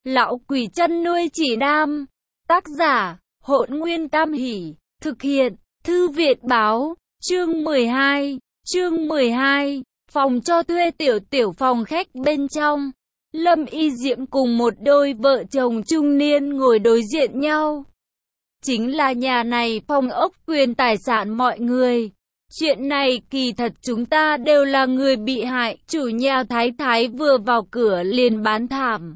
Lão quỷ chăn nuôi chỉ nam. Tác giả, Hỗn Nguyên Tam Hỷ. Thực hiện, Thư viện báo. Chương 12. Chương 12. Phòng cho thuê tiểu phòng khách bên trong. Lâm Y Diệm cùng một đôi vợ chồng trung niên ngồi đối diện nhau. Chính là nhà này phong ốc quyền tài sản mọi người. Chuyện này kỳ thật chúng ta đều là người bị hại. Chủ nhà Thái Thái vừa vào cửa liền bán thảm.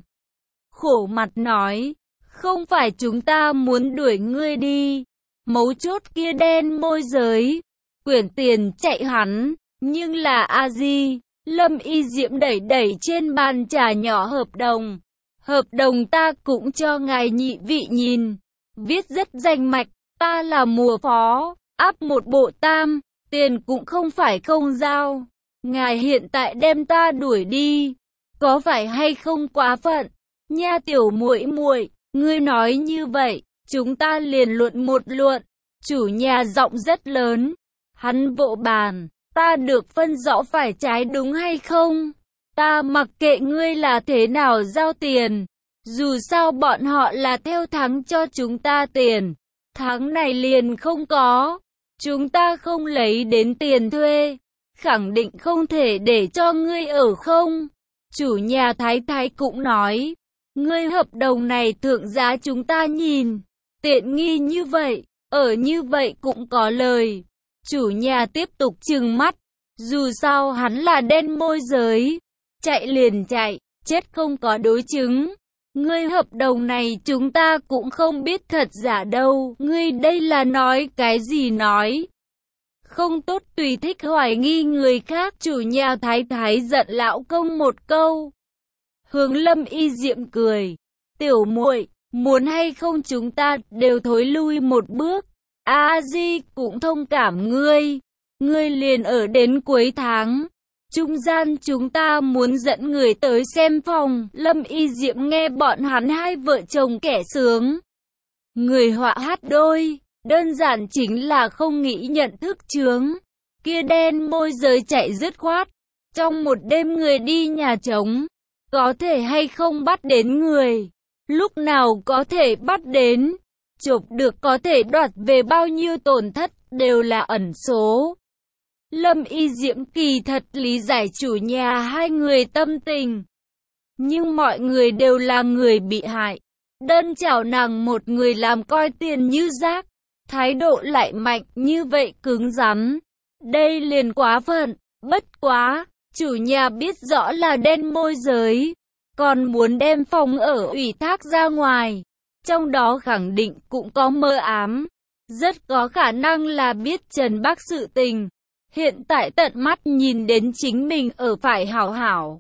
Khổ mặt nói, không phải chúng ta muốn đuổi ngươi đi. Mấu chốt kia đen môi giới, quyển tiền chạy hắn. Nhưng là A-di, Lâm Y Diệm đẩy trên bàn trà nhỏ hợp đồng. Hợp đồng ta cũng cho ngài nhị vị nhìn. Viết rất danh mạch, ta là mùa phó, áp một bộ tam, tiền cũng không phải không giao. Ngài hiện tại đem ta đuổi đi, có phải hay không quá phận? Nha tiểu muội muội, ngươi nói như vậy, chúng ta liền luận một luận. Chủ nhà giọng rất lớn, hắn vỗ bàn, ta được phân rõ phải trái đúng hay không? Ta mặc kệ ngươi là thế nào giao tiền. Dù sao bọn họ là theo tháng cho chúng ta tiền, tháng này liền không có, chúng ta không lấy đến tiền thuê, khẳng định không thể để cho ngươi ở không. Chủ nhà Thái Thái cũng nói, ngươi hợp đồng này thượng giá chúng ta nhìn, tiện nghi như vậy, ở như vậy cũng có lời. Chủ nhà tiếp tục trừng mắt, dù sao hắn là đen môi giới, chạy liền chạy, chết không có đối chứng. Ngươi hợp đồng này chúng ta cũng không biết thật giả đâu, ngươi đây là nói cái gì nói. Không tốt tùy thích hoài nghi người khác. Chủ nhà Thái Thái giận lão công một câu. Hướng Lâm Y Diệm cười, tiểu muội, muốn hay không chúng ta đều thối lui một bước. A-di cũng thông cảm ngươi, ngươi liền ở đến cuối tháng. Trung gian chúng ta muốn dẫn người tới xem phòng. Lâm Y Diệm nghe bọn hắn hai vợ chồng kẻ sướng người họa hát đôi, đơn giản chính là không nghĩ nhận thức chướng. Kia đen môi giới chạy dứt khoát, trong một đêm người đi nhà trống, có thể hay không bắt đến người, lúc nào có thể bắt đến, chụp được có thể đoạt về bao nhiêu tổn thất đều là ẩn số. Lâm Y Diệm kỳ thật lý giải chủ nhà hai người tâm tình. Nhưng mọi người đều là người bị hại. Đơn chảo nàng một người làm coi tiền như rác. Thái độ lại mạnh như vậy cứng rắn. Đây liền quá phận. Bất quá, chủ nhà biết rõ là đen môi giới. Còn muốn đem phòng ở ủy thác ra ngoài. Trong đó khẳng định cũng có mơ ám. Rất có khả năng là biết Trần Bắc sự tình. Hiện tại tận mắt nhìn đến chính mình ở phải hảo hảo.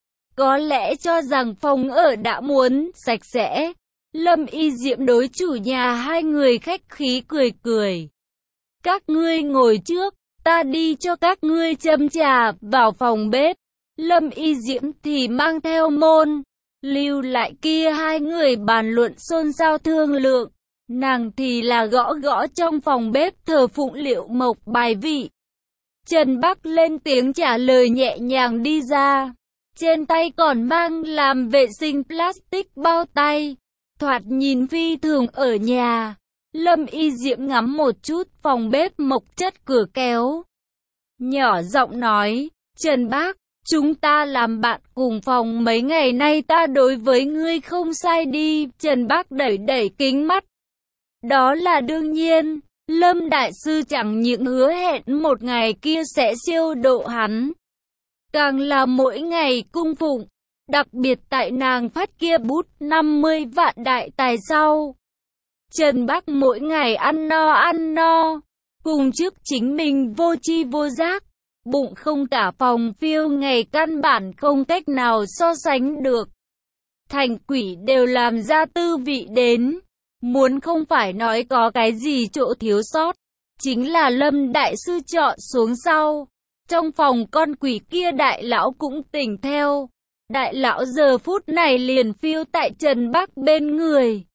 Có lẽ cho rằng phòng ở đã muốn sạch sẽ. Lâm Y Diệm đối chủ nhà hai người khách khí cười. Các ngươi ngồi trước, ta đi cho các ngươi châm trà. Vào phòng bếp, Lâm Y Diệm thì mang theo môn, lưu lại kia hai người bàn luận xôn xao thương lượng. Nàng thì là gõ trong phòng bếp thờ phụng Liệu Mộc bài vị. Trần Bắc lên tiếng trả lời nhẹ nhàng đi ra. Trên tay còn mang làm vệ sinh plastic bao tay. Thoạt nhìn phi thường ở nhà. Lâm Y Diệm ngắm một chút phòng bếp mộc chất cửa kéo. Nhỏ giọng nói, Trần Bắc, chúng ta làm bạn cùng phòng mấy ngày nay ta đối với ngươi không sai đi. Trần Bắc đẩy kính mắt. Đó là đương nhiên. Lâm Đại Sư chẳng những hứa hẹn một ngày kia sẽ siêu độ hắn, càng là mỗi ngày cung phụng, đặc biệt tại nàng phát kia bút 50 vạn đại tài sau. Trần Bắc mỗi ngày ăn no, cùng trước chính mình vô tri vô giác, bụng không cả phòng phiêu ngày căn bản không cách nào so sánh được. Thành quỷ đều làm ra tư vị đến. Muốn không phải nói có cái gì chỗ thiếu sót, chính là Lâm Đại Sư chọn xuống sau. Trong phòng con quỷ kia đại lão cũng tỉnh theo. Đại lão giờ phút này liền phiêu tại Trần Bắc bên người,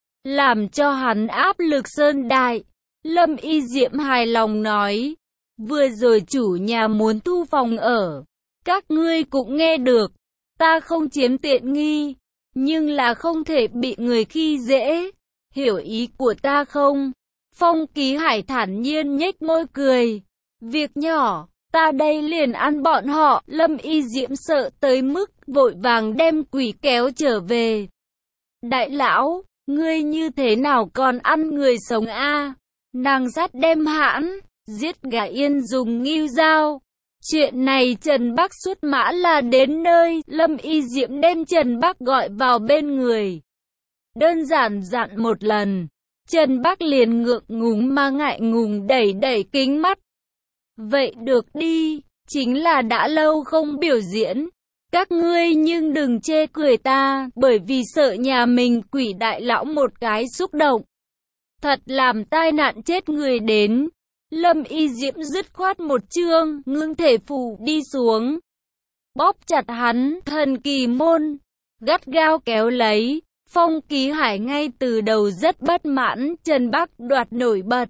làm cho hắn áp lực sơn đại. Lâm Y Diệm hài lòng nói, vừa rồi chủ nhà muốn thu phòng ở, các ngươi cũng nghe được, ta không chiếm tiện nghi. nhưng là không thể bị người khi dễ. Hiểu ý của ta không? Phong Ký Hải thản nhiên nhếch môi cười. Việc nhỏ, ta đây liền ăn bọn họ. Lâm Y Diễm sợ tới mức vội vàng đem quỷ kéo trở về. Đại lão, ngươi như thế nào còn ăn người sống a? Nàng sắt đem hãn, giết gà yên dùng ngưu dao. Chuyện này Trần Bắc xuất mã là đến nơi, Lâm Y Diễm đem Trần Bắc gọi vào bên người. Đơn giản dặn một lần, Trần Bắc liền ngượng ngùng mà ngại ngùng đẩy đẩy kính mắt. Vậy được đi, chính là đã lâu không biểu diễn. Các ngươi nhưng đừng chê cười ta, bởi vì sợ nhà mình quỷ đại lão một cái xúc động. Thật làm tai nạn chết người đến. Lâm Y Diễm dứt khoát một chương, ngưng thể phù đi xuống. Bóp chặt hắn, thần kỳ môn, gắt gao kéo lấy. Phong Ký Hải ngay từ đầu rất bất mãn, Trần Bắc đoạt nổi bật.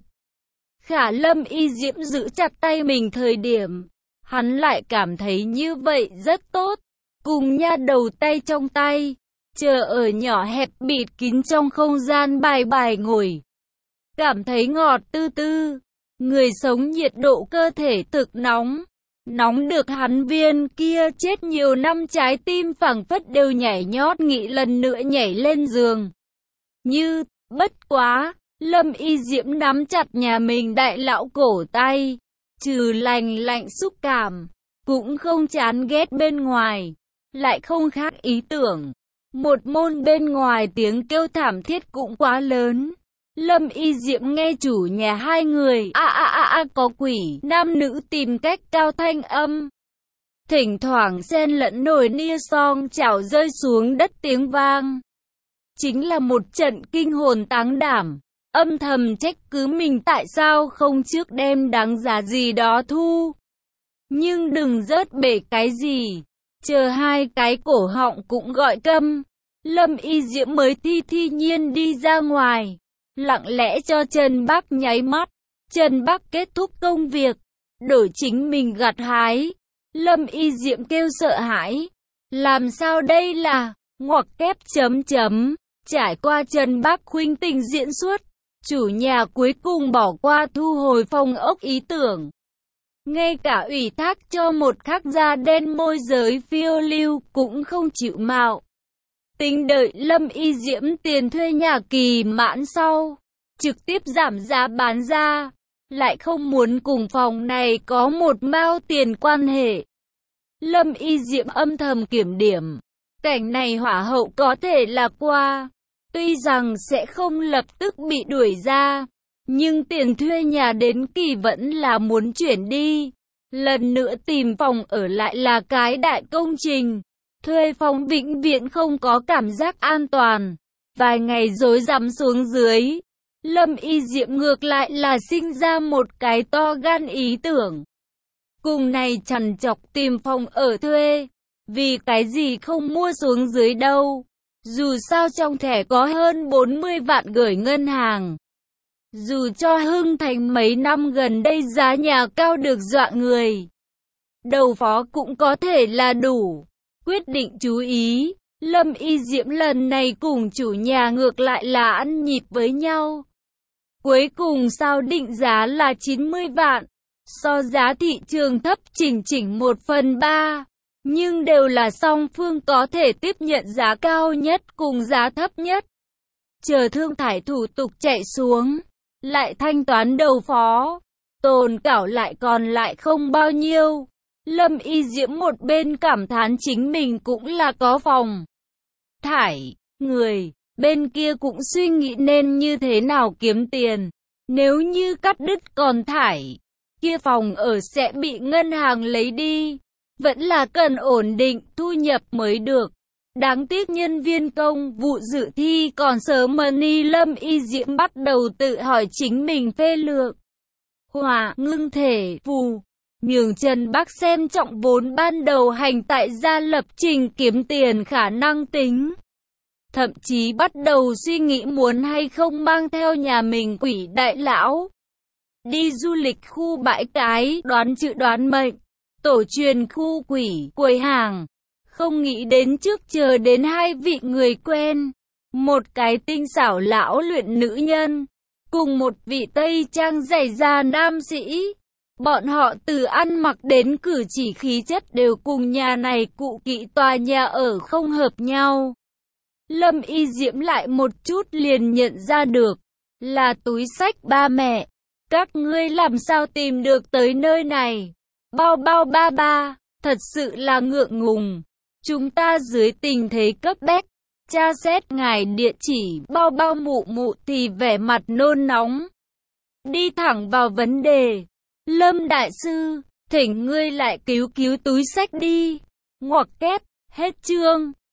Khả Lâm Y Diễm giữ chặt tay mình thời điểm, hắn lại cảm thấy như vậy rất tốt. Cùng nha đầu tay trong tay, chờ ở nhỏ hẹp bịt kín trong không gian bài bài ngồi. Cảm thấy ngọt tư tư, người sống nhiệt độ cơ thể thực nóng. Nóng được hắn viên kia chết nhiều năm trái tim phảng phất đều nhảy nhót nghĩ lần nữa nhảy lên giường. Như, bất quá, Lâm Y Diễm nắm chặt nhà mình đại lão cổ tay, trừ lành lạnh xúc cảm, cũng không chán ghét bên ngoài, lại không khác ý tưởng. Một môn bên ngoài tiếng kêu thảm thiết cũng quá lớn. Lâm Y Diễm nghe chủ nhà hai người có quỷ, nam nữ tìm cách cao thanh âm. Thỉnh thoảng xen lẫn nồi nia song chảo rơi xuống đất tiếng vang. Chính là một trận kinh hồn táng đảm, âm thầm trách cứ mình tại sao không trước đem đáng giá gì đó thu. Nhưng đừng rớt bể cái gì, chờ hai cái cổ họng cũng gọi câm. Lâm Y Diễm mới thi nhiên đi ra ngoài. Lặng lẽ cho Trần Bắc nháy mắt. Trần Bắc kết thúc công việc, đổi chính mình gặt hái. Lâm Y Diễm kêu sợ hãi. Làm sao đây là, ngoặc kép chấm chấm. Trải qua Trần Bắc khuynh tình diễn xuất, chủ nhà cuối cùng bỏ qua thu hồi phong ốc ý tưởng. Ngay cả ủy thác cho một khắc da đen môi giới phiêu lưu cũng không chịu mạo. Tính đợi Lâm Y Diễm tiền thuê nhà kỳ mãn sau, trực tiếp giảm giá bán ra, lại không muốn cùng phòng này có một mao tiền quan hệ. Lâm Y Diễm âm thầm kiểm điểm, cảnh này hỏa hậu có thể là qua, tuy rằng sẽ không lập tức bị đuổi ra, nhưng tiền thuê nhà đến kỳ vẫn là muốn chuyển đi. Lần nữa tìm phòng ở lại là cái đại công trình. Thuê phòng vĩnh viễn không có cảm giác an toàn. Vài ngày rối rắm xuống dưới, Lâm Y Diễm ngược lại là sinh ra một cái to gan ý tưởng. Cùng này trằn trọc tìm phòng ở thuê. Vì cái gì không mua xuống dưới đâu. Dù sao trong thẻ có hơn 40 vạn gửi ngân hàng. Dù cho Hưng Thành mấy năm gần đây giá nhà cao được dọa người, đầu phó cũng có thể là đủ. Quyết định chú ý, Lâm Y Diễm lần này cùng chủ nhà ngược lại là ăn nhịp với nhau. Cuối cùng sao định giá là 90 vạn, so giá thị trường thấp chỉnh 1/3, nhưng đều là song phương có thể tiếp nhận giá cao nhất cùng giá thấp nhất. Chờ thương thải thủ tục chạy xuống, lại thanh toán đầu phó, tồn cảo lại còn lại không bao nhiêu. Lâm Y Diễm một bên cảm thán chính mình cũng là có phòng thải, người bên kia cũng suy nghĩ nên như thế nào kiếm tiền. Nếu như cắt đứt còn thải, kia phòng ở sẽ bị ngân hàng lấy đi. Vẫn là cần ổn định thu nhập mới được. Đáng tiếc nhân viên công vụ dự thi còn sớm mà Lâm Y Diễm bắt đầu tự hỏi chính mình phê lược. Hỏa ngưng thể phù, nhường Trần Bắc xem trọng vốn ban đầu hành tại gia lập trình kiếm tiền khả năng tính. Thậm chí bắt đầu suy nghĩ muốn hay không mang theo nhà mình quỷ đại lão đi du lịch khu bãi cái, đoán chữ đoán mệnh, tổ truyền khu quỷ, quầy hàng. không nghĩ đến trước chờ đến hai vị người quen. Một cái tinh xảo lão luyện nữ nhân, cùng một vị Tây Trang dày da nam sĩ. Bọn họ từ ăn mặc đến cử chỉ khí chất đều cùng nhà này cụ kỵ tòa nhà ở không hợp nhau. Lâm Y Diễm lại một chút liền nhận ra được, là túi xách ba mẹ. Các ngươi làm sao tìm được tới nơi này? Bao bao ba ba, thật sự là ngượng ngùng. Chúng ta dưới tình thế cấp bách, tra xét ngài địa chỉ. Bao bao mụ mụ thì vẻ mặt nôn nóng. Đi thẳng vào vấn đề. Lâm đại sư, thỉnh ngươi lại cứu túi xách đi. Ngoặc kép, hết chương.